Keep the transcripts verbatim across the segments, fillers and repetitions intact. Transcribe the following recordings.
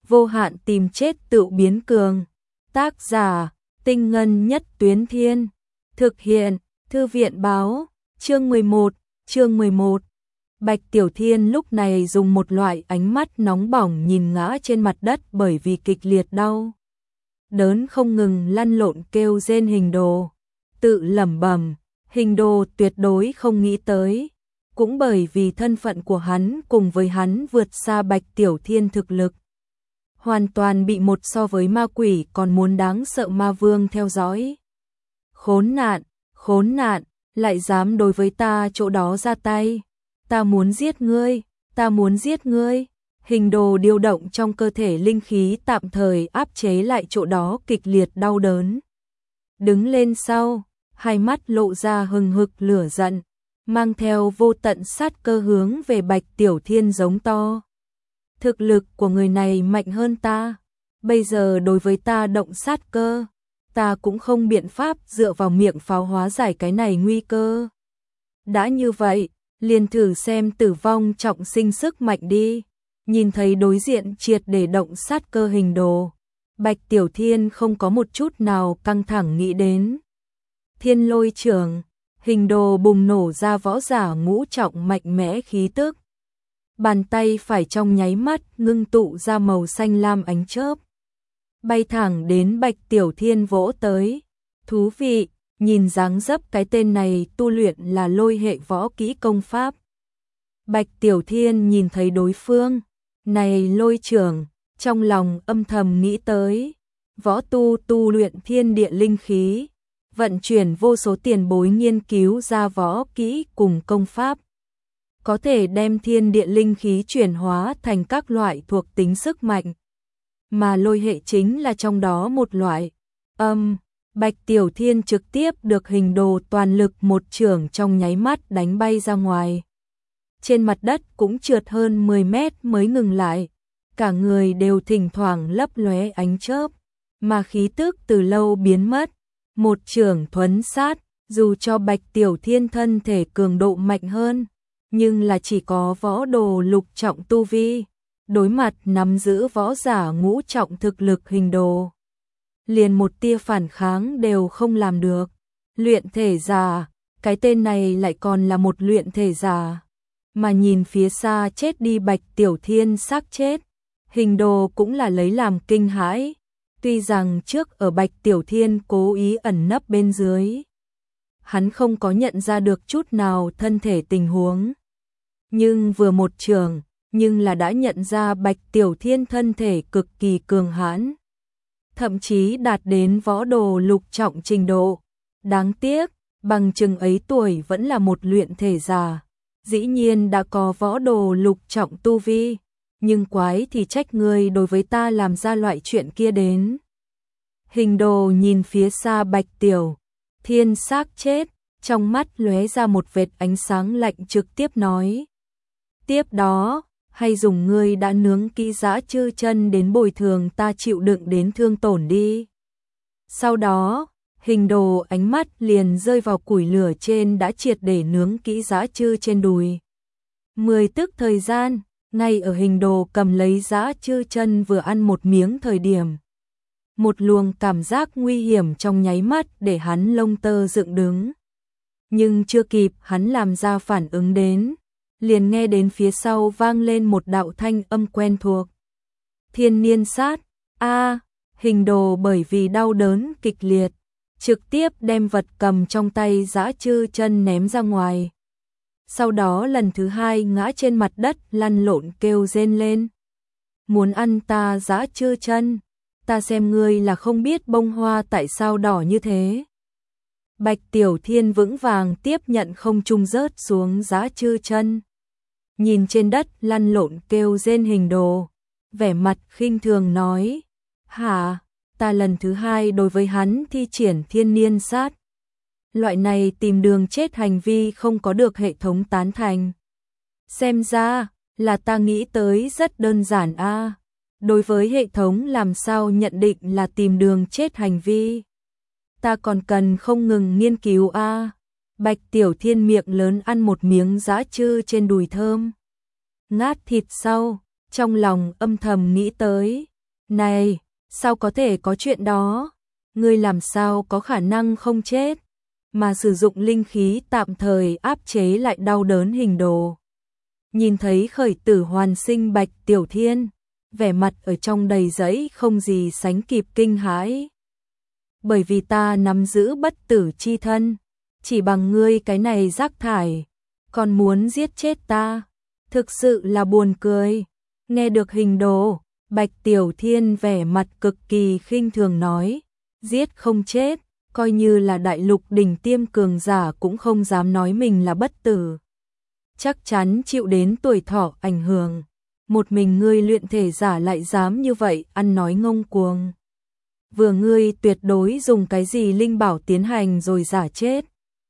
vô hạn tìm chết tự biến cường. Tác giả, Tinh Ngân Nhất Tuyến Thiên. Thực hiện, Thư viện Báo. Chương mười một, chương mười một. Bạch Tiểu Thiên lúc này dùng một loại ánh mắt nóng bỏng nhìn ngã trên mặt đất bởi vì kịch liệt đau đớn không ngừng lăn lộn kêu rên Hình Đồ. Tự lẩm bẩm, Hình Đồ tuyệt đối không nghĩ tới. Cũng bởi vì thân phận của hắn cùng với hắn vượt xa Bạch Tiểu Thiên thực lực. Hoàn toàn bị một so với ma quỷ còn muốn đáng sợ ma vương theo dõi. Khốn nạn, khốn nạn, lại dám đối với ta chỗ đó ra tay. Ta muốn giết ngươi, ta muốn giết ngươi. Hình Đồ điều động trong cơ thể linh khí tạm thời áp chế lại chỗ đó kịch liệt đau đớn. Đứng lên sau, hai mắt lộ ra hừng hực lửa giận, mang theo vô tận sát cơ hướng về Bạch Tiểu Thiên giống to. Thực lực của người này mạnh hơn ta, bây giờ đối với ta động sát cơ, ta cũng không biện pháp dựa vào miệng pháo hóa giải cái này nguy cơ. Đã như vậy, liền thử xem tử vong trọng sinh sức mạnh đi. Nhìn thấy đối diện triệt để động sát cơ Hình Đồ, Bạch Tiểu Thiên không có một chút nào căng thẳng nghĩ đến. Thiên Lôi Trưởng, Hình Đồ bùng nổ ra võ giả ngũ trọng mạnh mẽ khí tức. Bàn tay phải trong nháy mắt ngưng tụ ra màu xanh lam ánh chớp, bay thẳng đến Bạch Tiểu Thiên vỗ tới. Thú vị, nhìn dáng dấp cái tên này tu luyện là lôi hệ võ kỹ công pháp. Bạch Tiểu Thiên nhìn thấy đối phương, này lôi trưởng, trong lòng âm thầm nghĩ tới. Võ tu tu luyện thiên địa linh khí, vận chuyển vô số tiền bối nghiên cứu ra võ kỹ cùng công pháp. Có thể đem thiên địa linh khí chuyển hóa thành các loại thuộc tính sức mạnh. Mà lôi hệ chính là trong đó một loại. Âm, Bạch Tiểu Thiên trực tiếp được Hình Đồ toàn lực một chưởng trong nháy mắt đánh bay ra ngoài. Trên mặt đất cũng trượt hơn mười mét mới ngừng lại. Cả người đều thỉnh thoảng lấp lóe ánh chớp, mà khí tức từ lâu biến mất. Một chưởng thuấn sát, dù cho Bạch Tiểu Thiên thân thể cường độ mạnh hơn, nhưng là chỉ có võ đồ lục trọng tu vi, đối mặt nắm giữ võ giả ngũ trọng thực lực Hình Đồ, liền một tia phản kháng đều không làm được. Luyện thể giả, cái tên này lại còn là một luyện thể giả. Mà nhìn phía xa chết đi Bạch Tiểu Thiên xác chết, Hình Đồ cũng là lấy làm kinh hãi. Tuy rằng trước ở Bạch Tiểu Thiên cố ý ẩn nấp bên dưới, hắn không có nhận ra được chút nào thân thể tình huống. Nhưng vừa một trường, nhưng là đã nhận ra Bạch Tiểu Thiên thân thể cực kỳ cường hãn. Thậm chí đạt đến võ đồ lục trọng trình độ. Đáng tiếc, bằng chừng ấy tuổi vẫn là một luyện thể giả. Dĩ nhiên đã có võ đồ lục trọng tu vi. Nhưng quái thì trách ngươi đối với ta làm ra loại chuyện kia đến. Hình Đồ nhìn phía xa Bạch Tiểu Thiên xác chết, trong mắt lóe ra một vệt ánh sáng lạnh trực tiếp nói. Tiếp đó, hay dùng ngươi đã nướng kỹ dã chư chân đến bồi thường ta chịu đựng đến thương tổn đi. Sau đó, Hình Đồ ánh mắt liền rơi vào củi lửa trên đã triệt để nướng kỹ dã chư trên đùi. Mười tức thời gian, ngay ở Hình Đồ cầm lấy dã chư chân vừa ăn một miếng thời điểm. Một luồng cảm giác nguy hiểm trong nháy mắt để hắn lông tơ dựng đứng. Nhưng chưa kịp hắn làm ra phản ứng đến, liền nghe đến phía sau vang lên một đạo thanh âm quen thuộc. Thiên niên sát, a Hình Đồ bởi vì đau đớn kịch liệt, trực tiếp đem vật cầm trong tay dã chư chân ném ra ngoài. Sau đó lần thứ hai ngã trên mặt đất lăn lộn kêu rên lên. Muốn ăn ta dã chư chân, ta xem ngươi là không biết bông hoa tại sao đỏ như thế. Bạch Tiểu Thiên vững vàng tiếp nhận không trung rớt xuống dã chư chân. Nhìn trên đất lăn lộn kêu rên Hình Đồ, vẻ mặt khinh thường nói. Hả, ta lần thứ hai đối với hắn thi triển thiên niên sát. Loại này tìm đường chết hành vi không có được hệ thống tán thành. Xem ra, là ta nghĩ tới rất đơn giản a. À. Đối với hệ thống làm sao nhận định là tìm đường chết hành vi. Ta còn cần không ngừng nghiên cứu a. À. Bạch Tiểu Thiên miệng lớn ăn một miếng dã chư trên đùi thơm. Ngát thịt sau, trong lòng âm thầm nghĩ tới, Này, sao có thể có chuyện đó? Ngươi làm sao có khả năng không chết, mà sử dụng linh khí tạm thời áp chế lại đau đớn Hình Đồ. Nhìn thấy khởi tử hoàn sinh Bạch Tiểu Thiên, vẻ mặt ở trong đầy giấy không gì sánh kịp kinh hãi. Bởi vì ta nắm giữ bất tử chi thân, chỉ bằng ngươi cái này rác thải, còn muốn giết chết ta, thực sự là buồn cười. Nghe được Hình Đồ, Bạch Tiểu Thiên vẻ mặt cực kỳ khinh thường nói, giết không chết, coi như là đại lục đỉnh tiêm cường giả cũng không dám nói mình là bất tử. Chắc chắn chịu đến tuổi thọ ảnh hưởng, một mình ngươi luyện thể giả lại dám như vậy ăn nói ngông cuồng. Vừa ngươi tuyệt đối dùng cái gì linh bảo tiến hành rồi giả chết.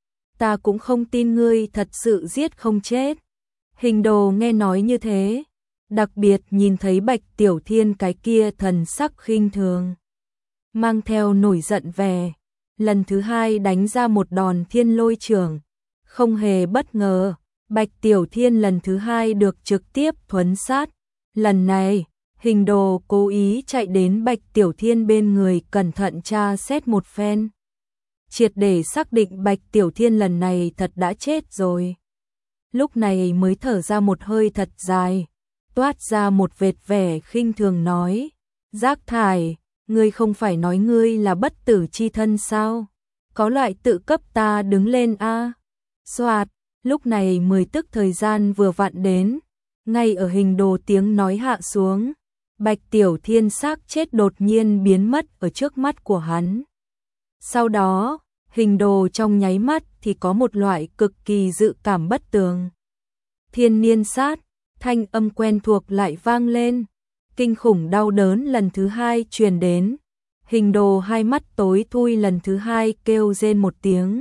Ta cũng không tin ngươi thật sự giết không chết. Hình Đồ nghe nói như thế, đặc biệt nhìn thấy Bạch Tiểu Thiên cái kia thần sắc khinh thường, mang theo nổi giận vẻ, lần thứ hai đánh ra một đòn thiên lôi trưởng. Không hề bất ngờ, Bạch Tiểu Thiên lần thứ hai được trực tiếp thuấn sát. Lần này, Hình Đồ cố ý chạy đến Bạch Tiểu Thiên bên người cẩn thận tra xét một phen, triệt để xác định Bạch Tiểu Thiên lần này thật đã chết rồi. Lúc này mới thở ra một hơi thật dài, toát ra một vệt vẻ khinh thường nói, rác thải, ngươi không phải nói ngươi là bất tử chi thân sao? Có loại tự cấp ta đứng lên a. À? Soạt, lúc này mười tức thời gian vừa vặn đến, ngay ở Hình Đồ tiếng nói hạ xuống, Bạch Tiểu Thiên xác chết đột nhiên biến mất ở trước mắt của hắn. Sau đó, Hình Đồ trong nháy mắt thì có một loại cực kỳ dự cảm bất tường. Thiên niên sát, thanh âm quen thuộc lại vang lên, kinh khủng đau đớn lần thứ hai truyền đến. Hình Đồ hai mắt tối thui lần thứ hai kêu rên một tiếng.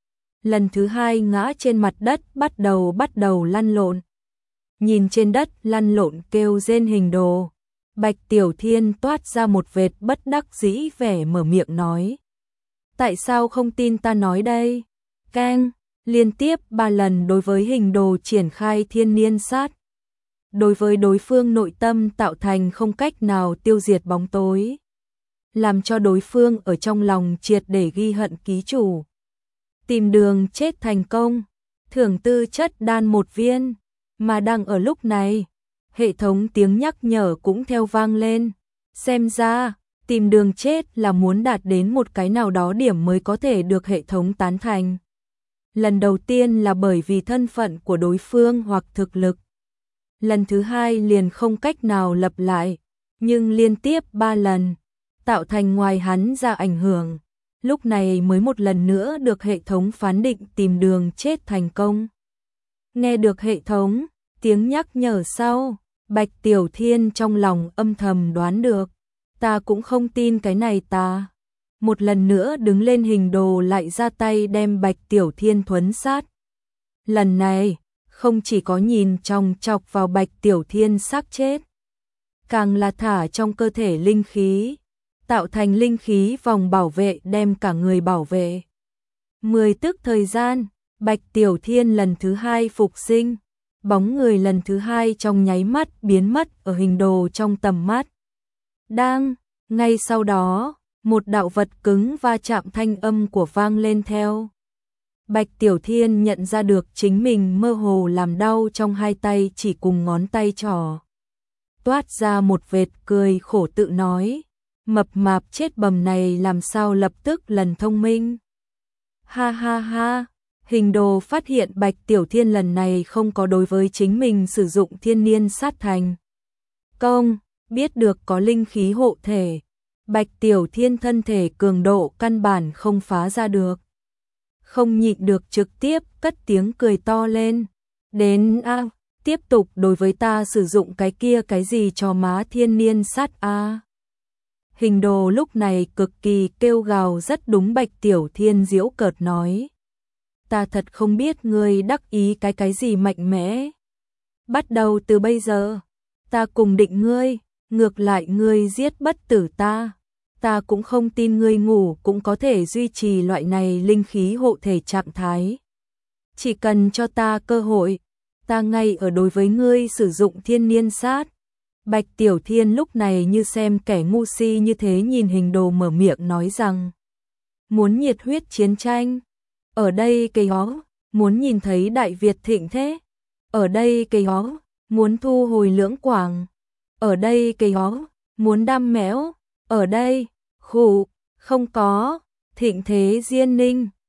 Lần thứ hai ngã trên mặt đất bắt đầu bắt đầu lăn lộn. Nhìn trên đất lăn lộn kêu rên Hình Đồ, Bạch Tiểu Thiên toát ra một vệt bất đắc dĩ vẻ mở miệng nói. Tại sao không tin ta nói đây? Keng, liên tiếp ba lần đối với Hình Đồ triển khai thiên niên sát. Đối với đối phương nội tâm tạo thành không cách nào tiêu diệt bóng tối, làm cho đối phương ở trong lòng triệt để ghi hận ký chủ. Tìm đường chết thành công, thưởng tư chất đan một viên, mà đang ở lúc này, hệ thống tiếng nhắc nhở cũng theo vang lên. Xem ra, tìm đường chết là muốn đạt đến một cái nào đó điểm mới có thể được hệ thống tán thành. Lần đầu tiên là bởi vì thân phận của đối phương hoặc thực lực. Lần thứ hai liền không cách nào lặp lại, nhưng liên tiếp ba lần, tạo thành ngoài hắn ra ảnh hưởng. Lúc này mới một lần nữa được hệ thống phán định tìm đường chết thành công. Nghe được hệ thống, tiếng nhắc nhở sau, Bạch Tiểu Thiên trong lòng âm thầm đoán được. Ta cũng không tin cái này ta. Một lần nữa đứng lên Hình Đồ lại ra tay đem Bạch Tiểu Thiên thuấn sát. Lần này, không chỉ có nhìn chòng chọc vào Bạch Tiểu Thiên xác chết, càng là thả trong cơ thể linh khí, tạo thành linh khí vòng bảo vệ đem cả người bảo vệ. Mười tức thời gian, Bạch Tiểu Thiên lần thứ hai phục sinh, bóng người lần thứ hai trong nháy mắt biến mất ở Hình Đồ trong tầm mắt. Đang, ngay sau đó, một đạo vật cứng va chạm thanh âm của vang lên theo. Bạch Tiểu Thiên nhận ra được chính mình mơ hồ làm đau trong hai tay chỉ cùng ngón tay trỏ. Toát ra một vệt cười khổ tự nói, mập mạp chết bầm này làm sao lập tức lần thông minh. Ha ha ha, Hình Đồ phát hiện Bạch Tiểu Thiên lần này không có đối với chính mình sử dụng thiên niên sát thành công, biết được có linh khí hộ thể. Bạch Tiểu Thiên thân thể cường độ căn bản không phá ra được. Không nhịn được trực tiếp cất tiếng cười to lên. Đến a, à, tiếp tục đối với ta sử dụng cái kia cái gì cho má thiên niên sát a. À. Hình Đồ lúc này cực kỳ kêu gào rất đúng. Bạch Tiểu Thiên giễu cợt nói. Ta thật không biết ngươi đắc ý cái cái gì mạnh mẽ. Bắt đầu từ bây giờ, ta cùng định ngươi, ngược lại ngươi giết bất tử ta. Ta cũng không tin ngươi ngủ cũng có thể duy trì loại này linh khí hộ thể trạng thái. Chỉ cần cho ta cơ hội, ta ngay ở đối với ngươi sử dụng thiên niên sát. Bạch Tiểu Thiên lúc này như xem kẻ ngu si như thế nhìn hình đồ mở miệng nói rằng muốn nhiệt huyết chiến tranh. Ở đây cây hó, muốn nhìn thấy Đại Việt thịnh thế. Ở đây cây hó, muốn thu hồi Lưỡng Quảng. Ở đây cây hó, muốn đam mẽo. Ở đây, khủ, không có, thịnh thế Diên Ninh.